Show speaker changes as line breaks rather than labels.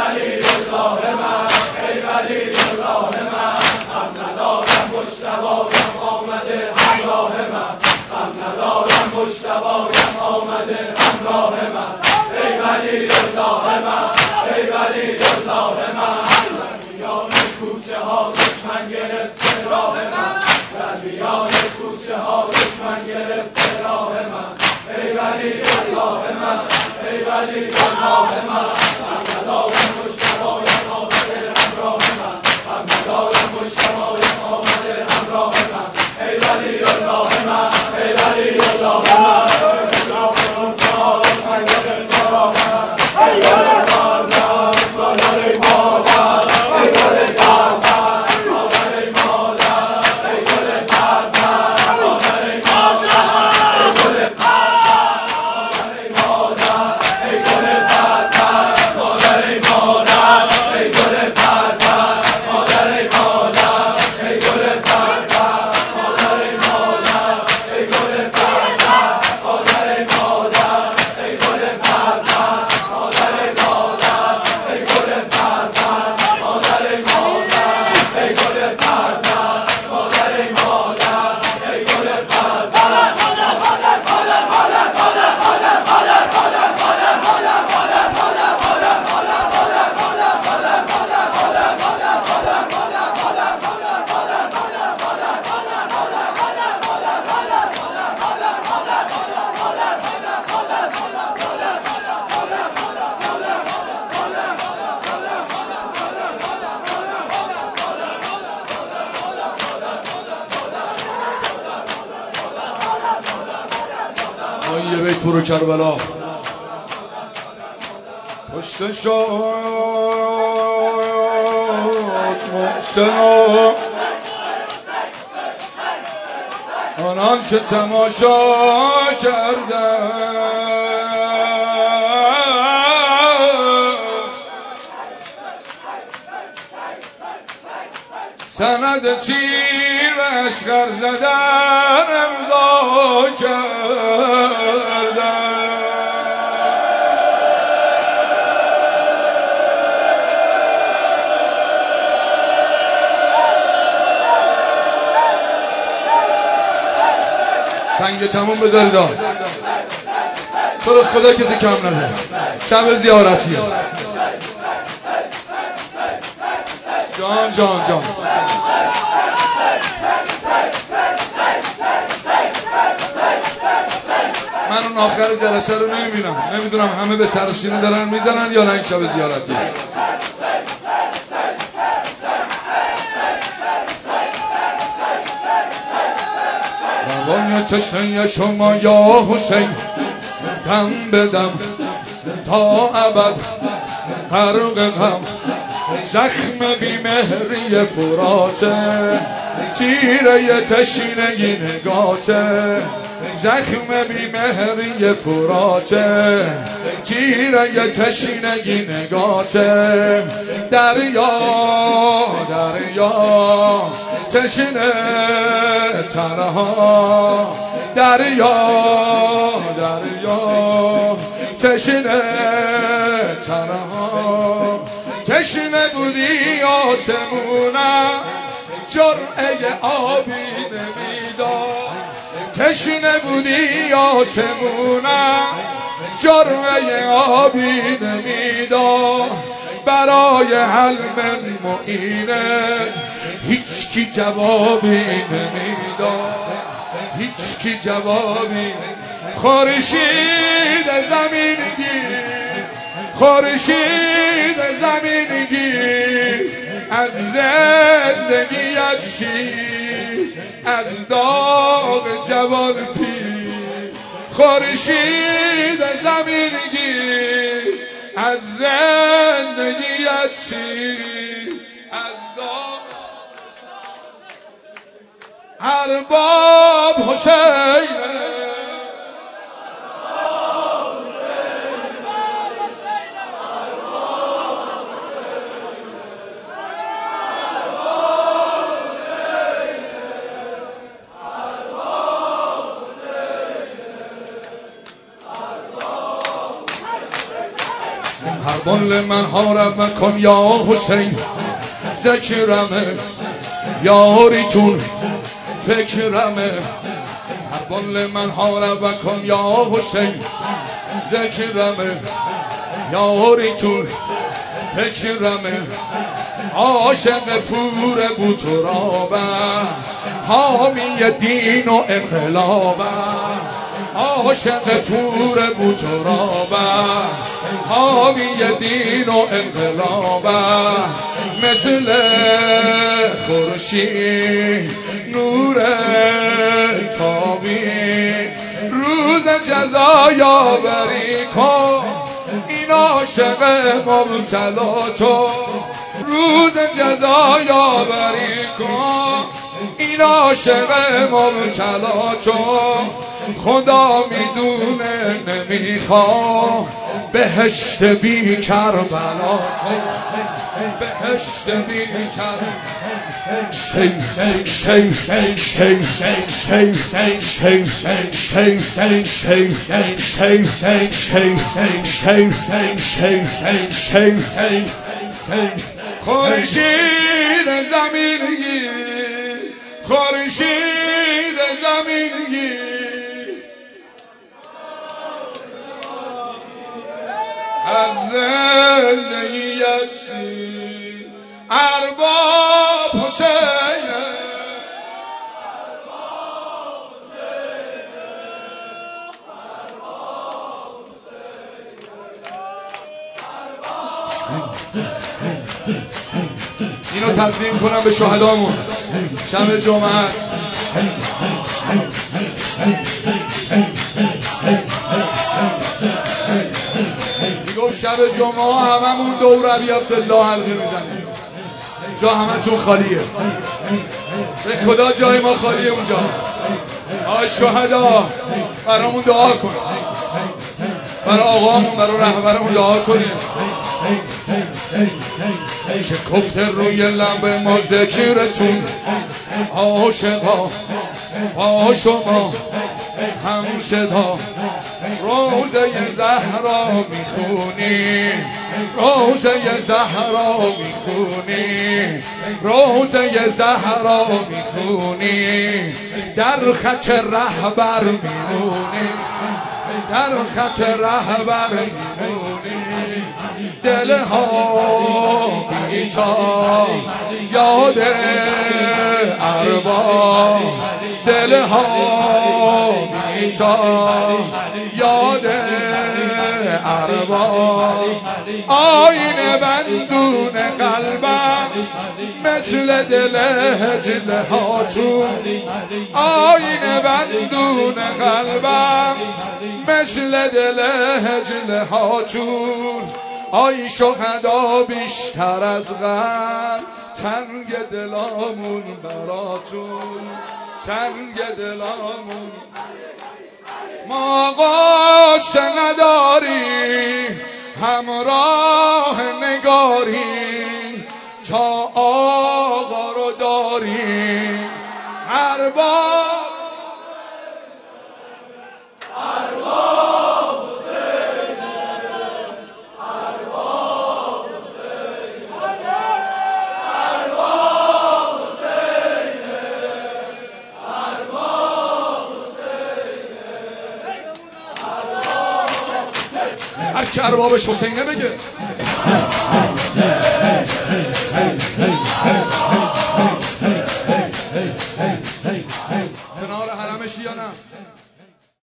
ولی الله من، ای ولی الله من، غم ندارم مجتبایم آمده همراه من، غم ندارم مجتبایم آمده همراه من، ای ولی الله من، ای ولی الله من، در میان کوچه ها دشمن گرفته راه من، در میان کوچه ها دشمن گرفته راه من، ای ولی الله من، ای ولی الله من، غم ندارم مجتبایم آمده همراه من، غم ندارم مجتبایم آمده همراه من، ای ولی الله من، ای ولی الله من،
یه بیت برو کربلا پشت شد محسن آنان که تماشا کردن سند تیر و اشکر زدن امضا کردن سنگ تموم بذارید تو رو خدا کسی کم نده شب زیارتیه جان جان جان من اون آخر جلسه رو نمیبینم نمیدونم همه به سرشینه دارن میزنن یا نه این شب زیارتیه روان تشنه شما یا حسین دم به دم تا ابد غرق غم زخم بیمهری فراته تیره تشنگی نگاته زخم بیمهری فراته تیره تشنگی نگاته دریا دریا تشنه تنها دریا دریا تشنه تنها تشنه بودی آسمونم جرعه آبی نمیداد تشنه بودی آسمونم جرعه آبی نمیداد برای حلم معینه هیچکی جوابی نمیداد هیچکی جوابی خورشید زمین گیر خورشید زمین گیر از زندگیت شیر از داغ جوان پیر خورشید زمین گیر از زندگیت شیر از داغ ارباب حسینه هر بال من حارم مکن یا حسین ذکرمه یاریتون فکرمه هر بال من حارم مکن یا حسین ذکرمه یاریتون فکرمه عاشق پور بوترابم حامی دین و انقلابم عاشق پور بوترابم حامی دین و انقلابم مثل خورشید نور تابی روز جزا یاوری کن این عاشق مبتلا تو روز جزا یاوری کن این عاشق مبتلا تو خدا میدونه نمیخوام بهشت بی کربلا تو بهشت بی خورشید زمینی خورشید زمینی از زندگی یسی ارباب حسینه اینو تقدیم کنم به شهدامون شب جمعه است میگفت شب جمعه هممون دور علی عبدالله حلقه میزنیم جا همه تون خالیه به خدا جای ما خالیه اونجا آی شهدا برامون دعا کن برای آقامون برای رهبرمون دعا کنیم شکفته روی لب ما ذکرتون عاشقا با شما هم صدا روزه زهرا میخونی روزه زهرا میخونی روزه زهرا میخونی در خط رهبر میمونی در خط رهبر میمونی دلها بیتا یاد ارباب دلها بیتا یاد ارباب آینه بندون قلبم مثل دل هجله هاتون آینه بندون قلبم مثل دل هجله هاتون آی شهدا بیشتر از غم تنگ دلامون براتون تنگ دلامون ما قصه نداری همراه نگاری تا آقا رو داری ارباب هر که اربابش حسینه بگه